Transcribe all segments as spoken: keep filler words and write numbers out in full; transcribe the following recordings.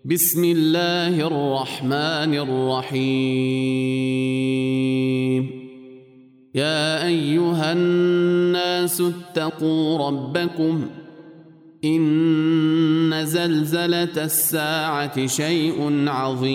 بسم الله الرحمن الرحيم. يا أيها الناس اتقوا ربكم، إن زلزلة الساعة شيء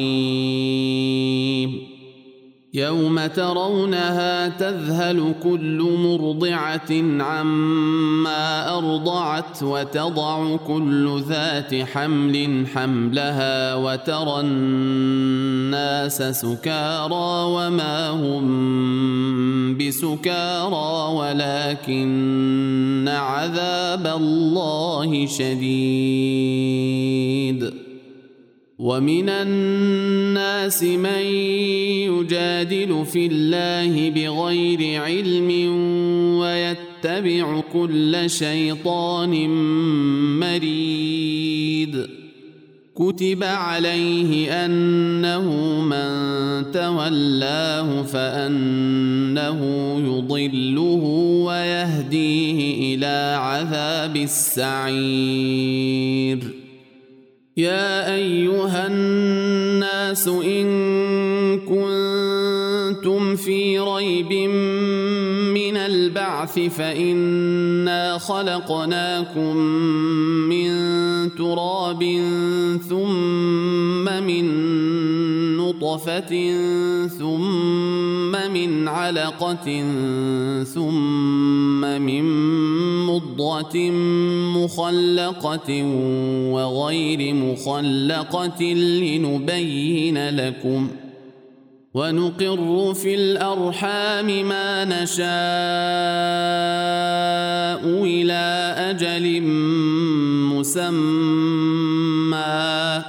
عظيم، يوم ترونها تذهل كل مرضعة عما أرضعت وتضع كل ذات حمل حملها وترى الناس سكارى وما هم بسكارى ولكن عذاب الله شديد. ومن الناس من يجادل في الله بغير علم ويتبع كل شيطان مريد. كتب عليه أنه من تولاه فأنه يضله ويهديه إلى عذاب السعير. يا أيها الناس إن كنتم في ريب من البعث فإنا خلقناكم من تراب ثم من نطفة ثم من علقة ثم من مضغة مخلقة وغير مخلقة لنبين لكم، ونقر في الأرحام ما نشاء إلى أجل مسمى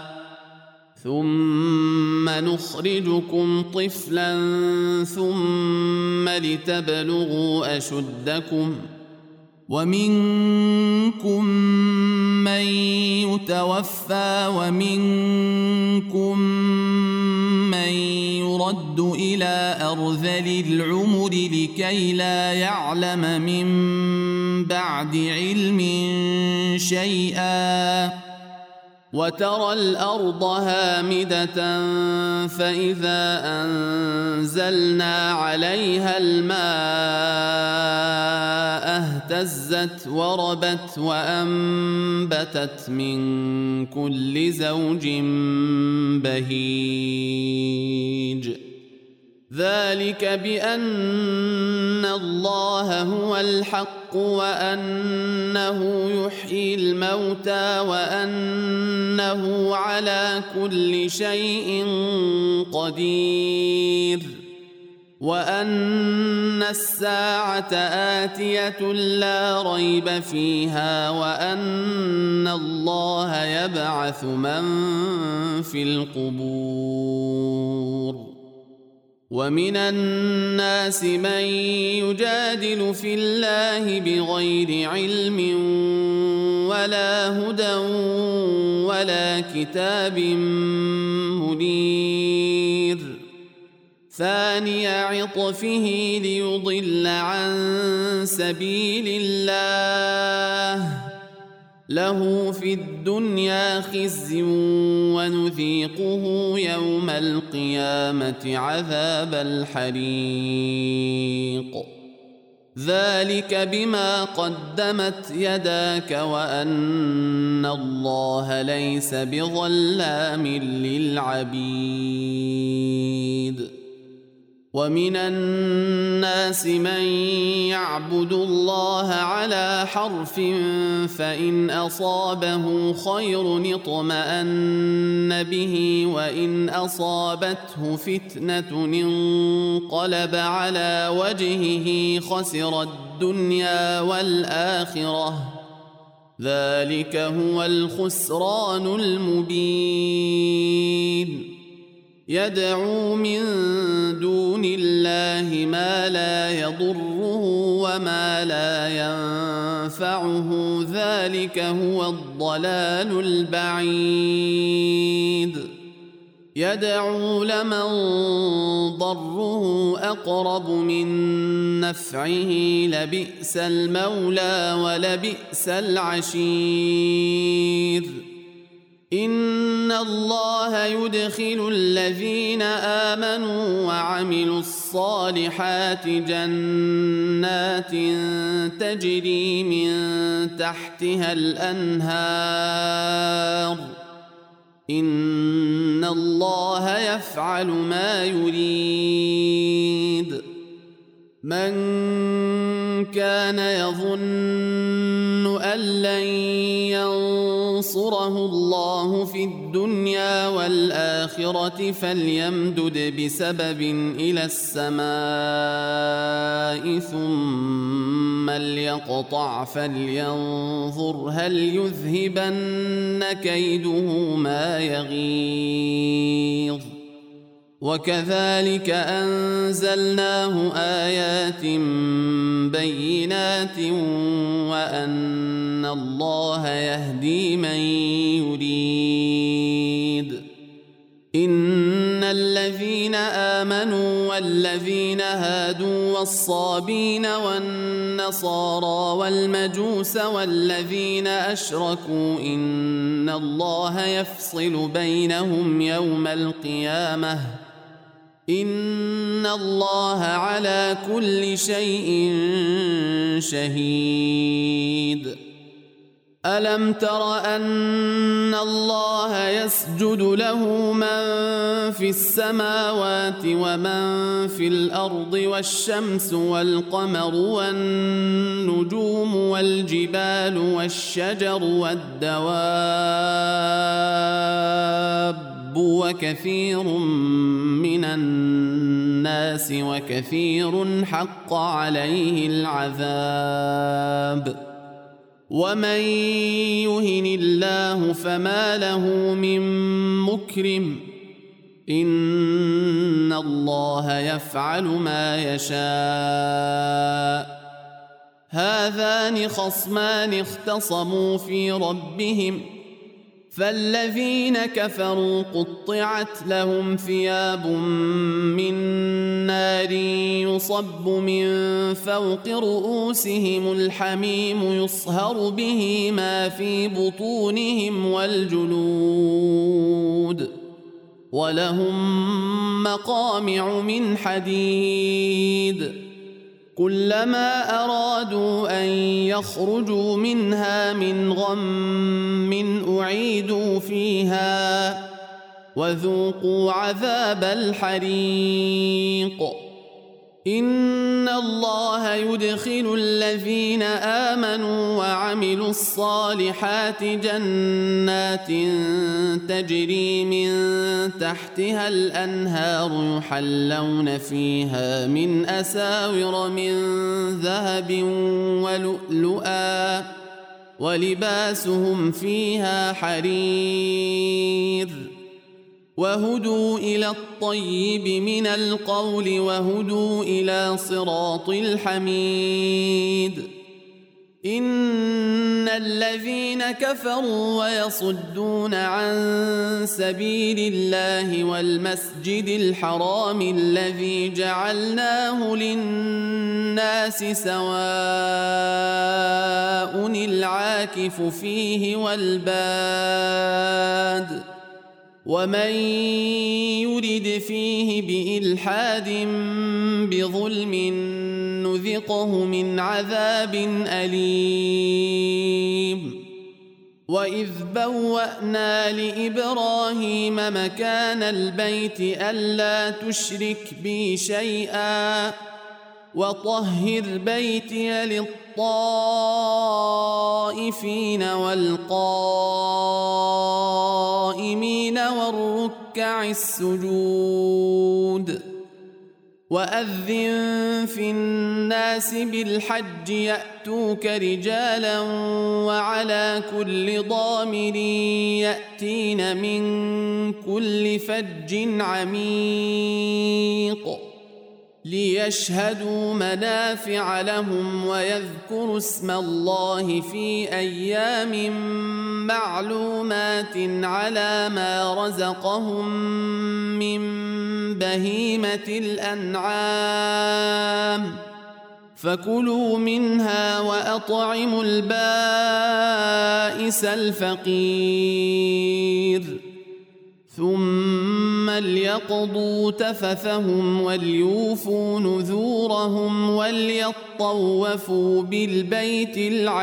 ثم نخرجكم طفلا ثم لتبلغوا أشدكم، ومنكم من يتوفى ومنكم من يرد إلى أرذل العمر لكي لا يعلم من بعد علم شيئا. وترى الأرض هامدة فإذا أنزلنا عليها الماء اهتزت وربت وأنبتت من كل زوج بهيج. ذلك بأن الله هو الحق وأنه يحيي الموتى وأنه على كل شيء قدير، وأن الساعة آتية لا ريب فيها، وأن الله يبعث من في القبور. ومن الناس من يجادل في الله بغير علم ولا هدى ولا كتاب منير. ثاني عطفه ليضل عن سبيل الله، له في الدنيا خزي ونذيقه يوم القيامة عذاب الحريق. ذلك بما قدمت يداك وأن الله ليس بظلام للعبيد. ومن الناس من يعبد الله على حرف فإن أصابه خير اطمأن به وإن أصابته فتنة انقلب على وجهه خسر الدنيا والآخرة، ذلك هو الخسران المبين. يدعو من دون الله ما لا يضره وما لا ينفعه، ذلك هو الضلال البعيد. يدعو لمن ضره أقرب من نفعه لبئس المولى ولبئس العشير. إن الله يدخل الذين آمنوا وعملوا الصالحات جنات تجري من تحتها الأنهار إن الله يفعل ما يريد من كان يظن أن لن ينصره الله في الدنيا والآخرة فليمدد بسبب إلى السماء ثم ليقطع فلينظر هل يذهبن كيده ما يغيظ وكذلك أنزلناه آيات بينات وأن الله يهدي من يريد إن الذين آمنوا والذين هادوا والصابين والنصارى والمجوس والذين أشركوا إن الله يفصل بينهم يوم القيامة إن الله على كل شيء شهيد ألم تر أن الله يسجد له من في السماوات ومن في الأرض والشمس والقمر والنجوم والجبال والشجر والدواب وكثير من الناس وكثير حق عليه العذاب ومن يهن الله فما له من مكرم إن الله يفعل ما يشاء هذان خصمان اختصموا في ربهم فالذين كفروا قطعت لهم ثياب من نار يصب من فوق رؤوسهم الحميم يصهر به ما في بطونهم والجلود ولهم مقامع من حديد كلما أرادوا أن يخرجوا منها من غم أعيدوا فيها وذوقوا عذاب الحريق إن الله يدخل الذين آمنوا وعملوا الصالحات جنات تجري من تحتها الأنهار يحلون فيها من أساور من ذهب ولؤلؤا ولباسهم فيها حرير وهدوا إلى الطيب من القول وهدوا إلى صراط الحميد إن الذين كفروا ويصدون عن سبيل الله والمسجد الحرام الذي جعلناه للناس سواء العاكف فيه والباد ومن يرد فيه بإلحاد بظلم نذقه من عذاب أليم وإذ بوأنا لإبراهيم مكان البيت ألا تشرك بي شيئا وطهر بيتي للطائفين والقائمين والركع السجود وأذن في الناس بالحج يأتوك رجالا وعلى كل ضامر يأتين من كل فج عميق ليشهدوا منافع لهم ويذكروا اسم الله في أيام معلومات على ما رزقهم من بهيمة الأنعام فكلوا منها وأطعموا البائس الفقير ثم ليقضوا تفثهم وليوفوا نذورهم وليطوفوا بالبيت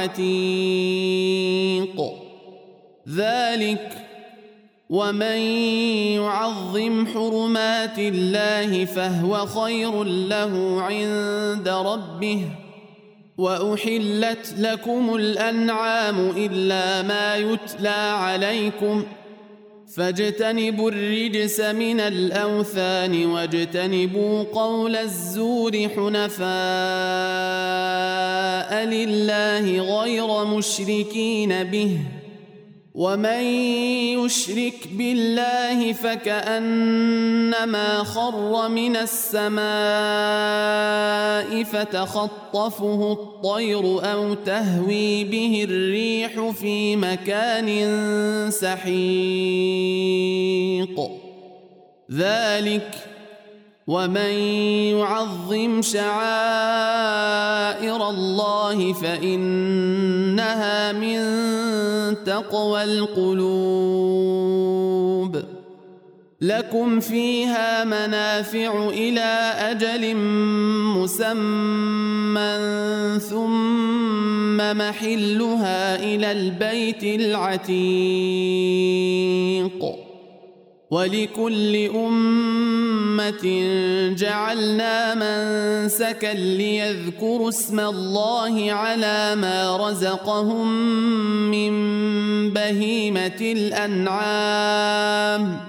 العتيق ذلك ومن يعظم حرمات الله فهو خير له عند ربه وأحلت لكم الأنعام إلا ما يتلى عليكم فاجتنبوا الرجس من الأوثان واجتنبوا قول الزور حنفاء لله غير مشركين به ومن يشرك بالله فكأنما خر من السماء فتخطفه الطير أو تهوي به الريح في مكان سحيق ذلك ومن يعظم شعائر الله فإنها من تقوى القلوب لكم فيها منافع إلى أجل مسمى ثم محلها إلى البيت العتيق ولكل أمة جعلنا منسكا ليذكروا اسم الله على ما رزقهم من بهيمة الأنعام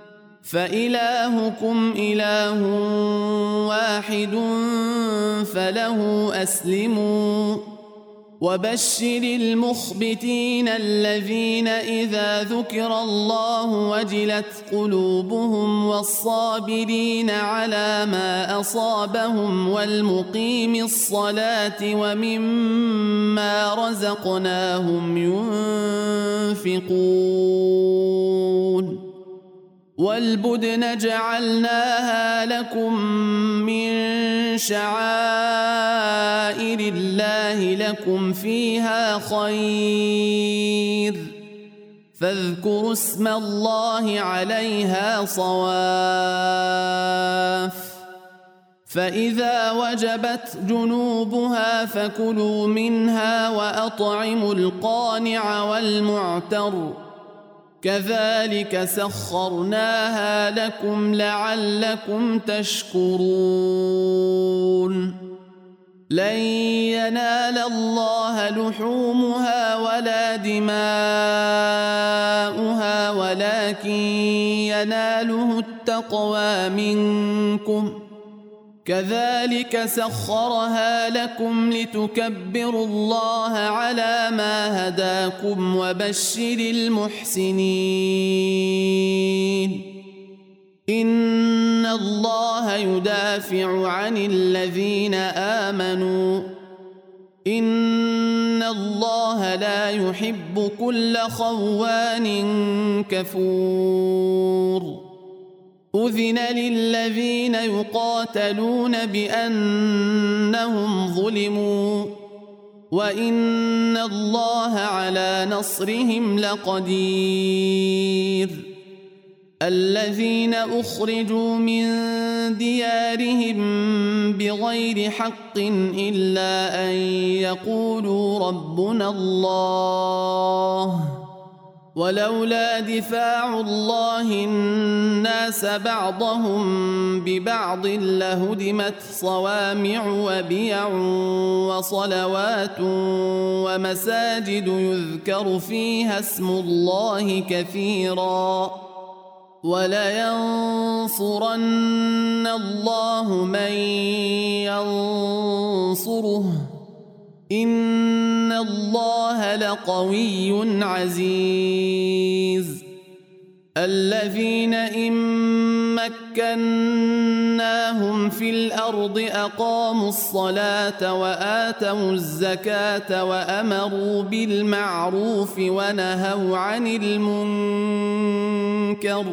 فإلهكم إله واحد فله أسلموا وبشر المخبتين الذين إذا ذكر الله وجلت قلوبهم والصابرين على ما أصابهم والمقيم الصلاة ومما رزقناهم ينفقون والبدن جعلناها لكم من شعائر الله لكم فيها خير فاذكروا اسم الله عليها صواف فإذا وجبت جنوبها فكلوا منها وأطعموا القانع والمعتر كذلك سخرناها لكم لعلكم تشكرون لن ينال الله لحومها ولا دماؤها ولكن يناله التقوى منكم كذلك سخرها لكم لتكبروا الله على ما هداكم وبشر المحسنين إن الله يدافع عن الذين آمنوا إن الله لا يحب كل خوان كفور أذن للذين يقاتلون بأنهم ظلموا وإن الله على نصرهم لقدير الذين أخرجوا من ديارهم بغير حق إلا أن يقولوا ربنا الله ولولا دفاع الله الناس بعضهم ببعض لهدمت صوامع وبيع وصلوات ومساجد يذكر فيها اسم الله كثيرا ولينصرن الله من ينصره إن الله لقوي عزيز الذين إن مكناهم في الأرض أقاموا الصلاة وآتوا الزكاة وأمروا بالمعروف ونهوا عن المنكر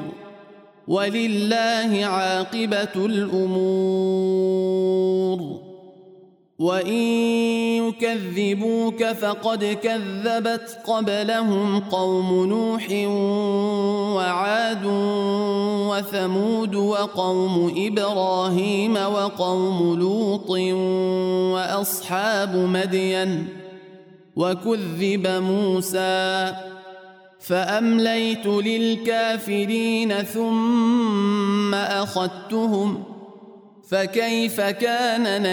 ولله عاقبة الأمور وإن يكذبوك فقد كذبت قبلهم قوم نوح وعاد وثمود وقوم إبراهيم وقوم لوط وأصحاب مدين وكذب موسى فأمليت للكافرين ثم أخذتهم فكيف كان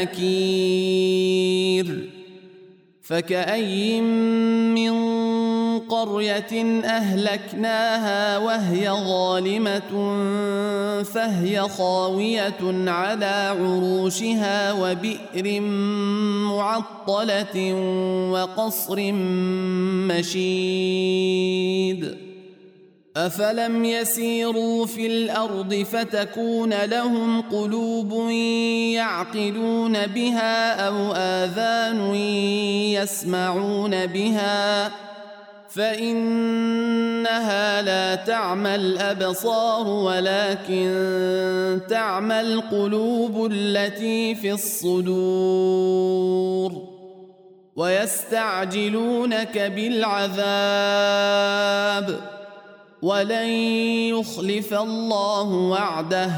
نكير فكأي من قرية أهلكناها وهي ظالمة فهي خاوية على عروشها وبئر معطلة وقصر مشيد أفلم يسيروا في الأرض فتكون لهم قلوب يعقلون بها أو آذان يسمعون بها فإنها لا تعمى الأبصار ولكن تعمى القلوب التي في الصدور ويستعجلونك بالعذاب ولن يخلف الله وعده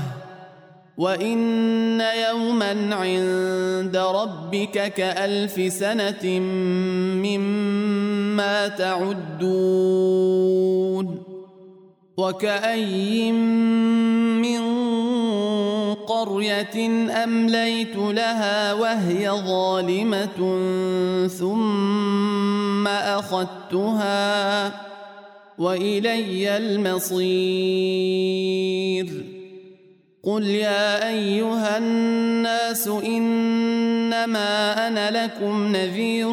وإن يوما عند ربك كألف سنة مما تعدون وكأي من قرية أمليت لها وهي ظالمة ثم أخذتها وإلي المصير قل يا أيها الناس إنما أنا لكم نذير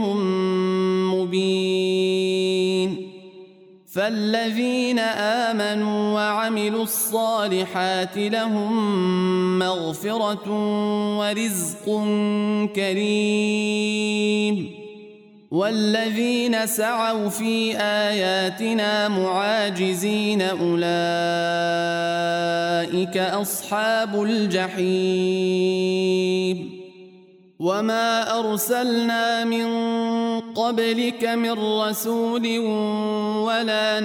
مبين فالذين آمنوا وعملوا الصالحات لهم مغفرة ورزق كريم والذين سعوا في آياتنا معاجزين أولئك أصحاب الجحيم وما أرسلنا من قبلك من رسول ولا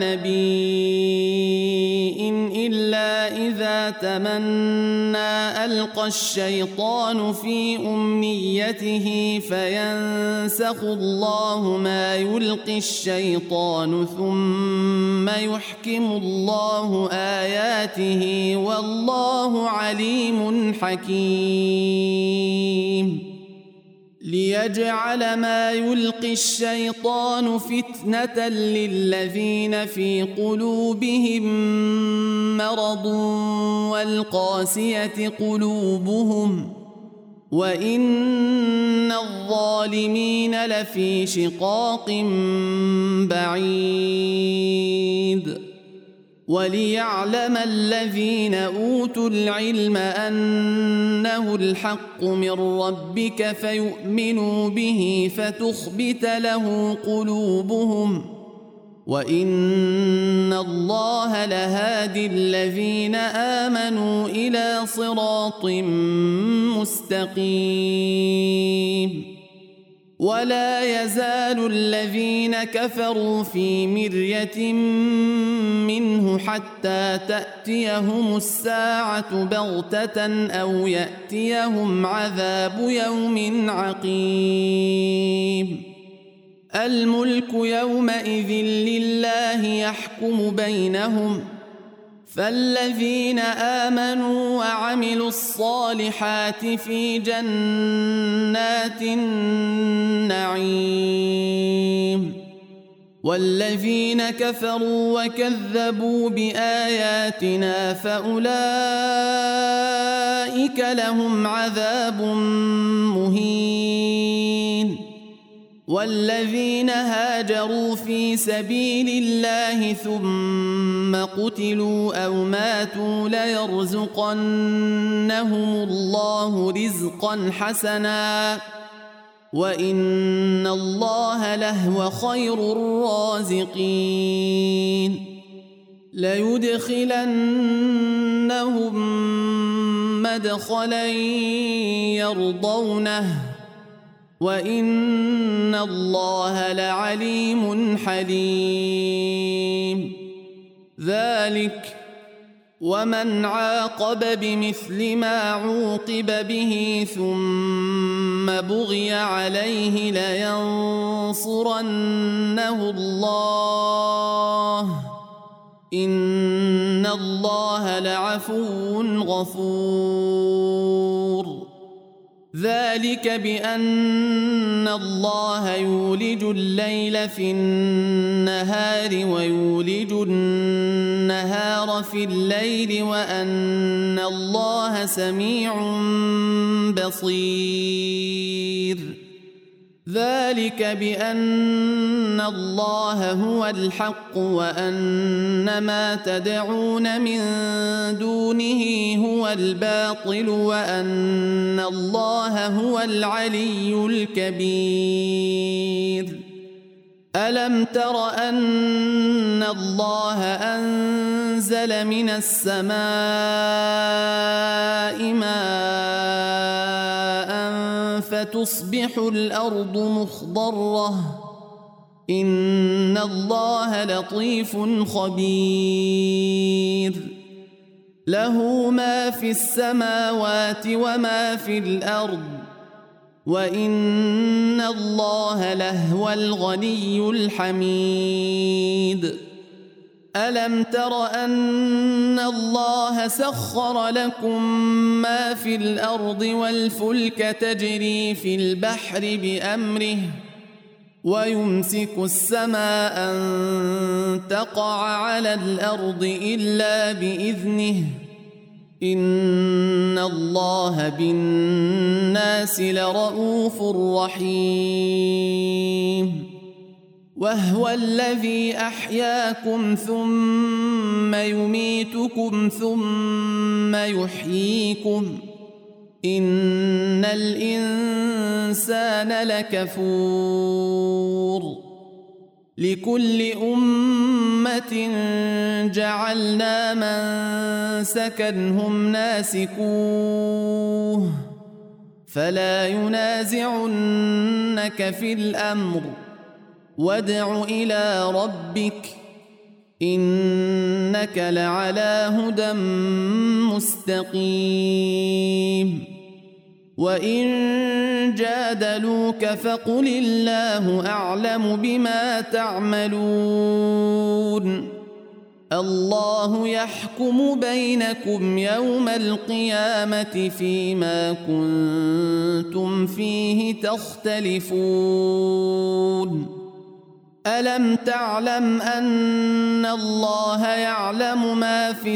نبي إلا إذا تمنى ألقى الشيطان في أمنيته فينسخ الله ما يلقي الشيطان ثم يحكم الله آياته والله عليم حكيم ليجعل ما يلقي الشيطان فتنة للذين في قلوبهم مرض والقاسية قلوبهم وإن الظالمين لفي شقاق بعيد وليعلم الذين أوتوا العلم أنه الحق من ربك فيؤمنوا به فتخبت له قلوبهم وإن الله لهادي الذين آمنوا إلى صراط مستقيم ولا يزال الذين كفروا في مرية منه حتى تأتيهم الساعة بغتة أو يأتيهم عذاب يوم عقيم الملك يومئذ لله يحكم بينهم فالذين آمنوا وعملوا الصالحات في جنات النعيم والذين كفروا وكذبوا بآياتنا فأولئك لهم عذاب مهين والذين هاجروا في سبيل الله ثم قتلوا أو ماتوا ليرزقنهم الله رزقا حسنا وإن الله لهو خير الرازقين ليدخلنهم مدخلا يرضونه وإن الله لعليم حليم. ذلك ومن عاقب بمثل ما عوقب به ثم بغي عليه لينصرنه الله إن الله لعفو غفور. ذلك بأن الله يولج الليل في النهار ويولج النهار في الليل وأن الله سميع بصير. ذلك بأن الله هو الحق وأن ما تدعون من دونه هو الباطل وأن الله هو العلي الكبير. ألم تر أن الله أنزل من السماء ماء فتصبح الأرض مخضرة إن الله لطيف خبير. له ما في السماوات وما في الأرض وإن الله لهو الغني الحميد. ألم تر أن الله سخر لكم ما في الأرض والفلك تجري في البحر بأمره ويمسك السماء أن تقع على الأرض إلا بإذنه إن الله بالناس لرؤوف رحيم. وهو الذي أحياكم ثم يميتكم ثم يحييكم إن الإنسان لكفور. لكل أمة جعلنا منسكا هم ناسكوه فلا ينازعنك في الأمر وادع إلى ربك إنك لعلى هدى مستقيم. وإن جادلوك فقل الله أعلم بما تعملون الله يحكم بينكم يوم القيامة فيما كنتم فيه تختلفون. ألم تعلم أن الله يعلم ما في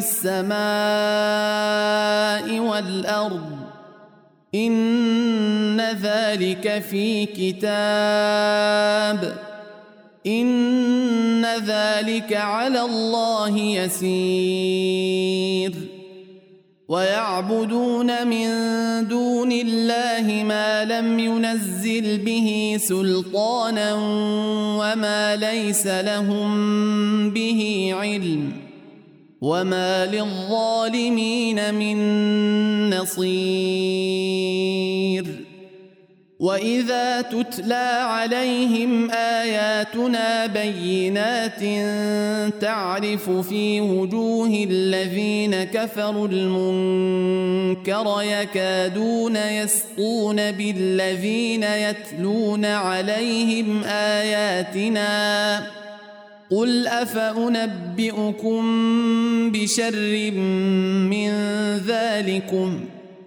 السماء والأرض إن ذلك في كتاب إن ذلك على الله يسير. ويعبدون من دون الله ما لم ينزل به سلطانا وما ليس لهم به علم وما للظالمين من نصير. وإذا تتلى عليهم آياتنا بينات تعرف في وجوه الذين كفروا المنكر يكادون يسطون بالذين يتلون عليهم آياتنا قل أفأنبئكم بشر من ذلكم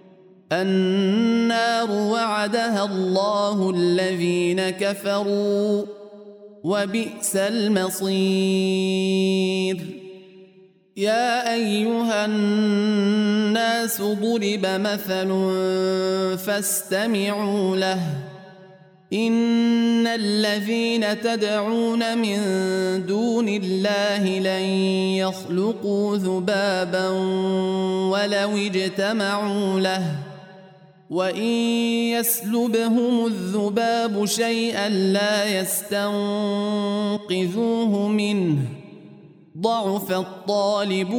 النار وعدها الله الذين كفروا وبئس المصير. يا أيها الناس ضرب مثل فاستمعوا له إن الذين تدعون من دون الله لن يخلقوا ذبابا ولو اجتمعوا له وإن يسلبهم الذباب شيئا لا يستنقذوه منه ضعف الطالب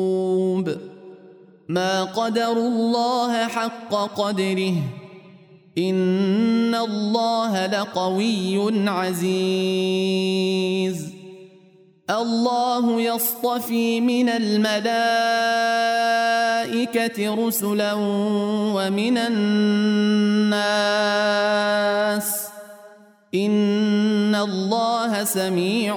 والمطلوب. ما قدروا الله حق قدره إن الله لقوي عزيز الله يصطفي من الملائكة رسلا ومن الناس إن الله سميع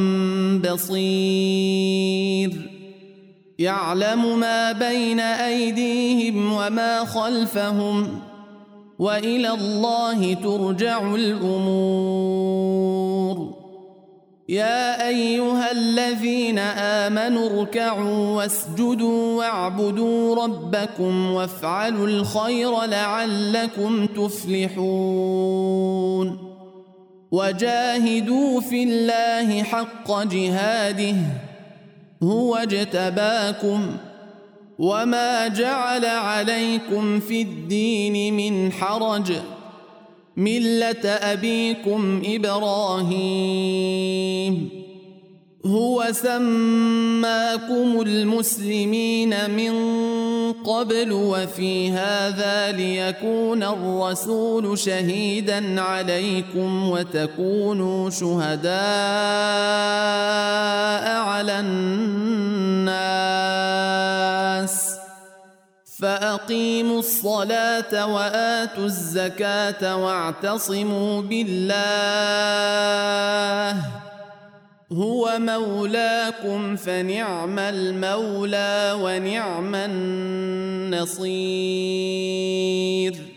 بصير يعلم ما بين أيديهم وما خلفهم وإلى الله ترجع الأمور يا أيها الذين آمنوا اركعوا واسجدوا واعبدوا ربكم وافعلوا الخير لعلكم تفلحون وجاهدوا في الله حق جهاده هو اجتباكم وما جعل عليكم في الدين من حرج ملة أبيكم إبراهيم هو سماكم المسلمين من قبل وفي هذا ليكون الرسول شهيدا عليكم وتكونوا شهداء على الناس فأقيموا الصلاة وآتوا الزكاة واعتصموا بالله هو مولاكم فنعم المولى ونعم النصير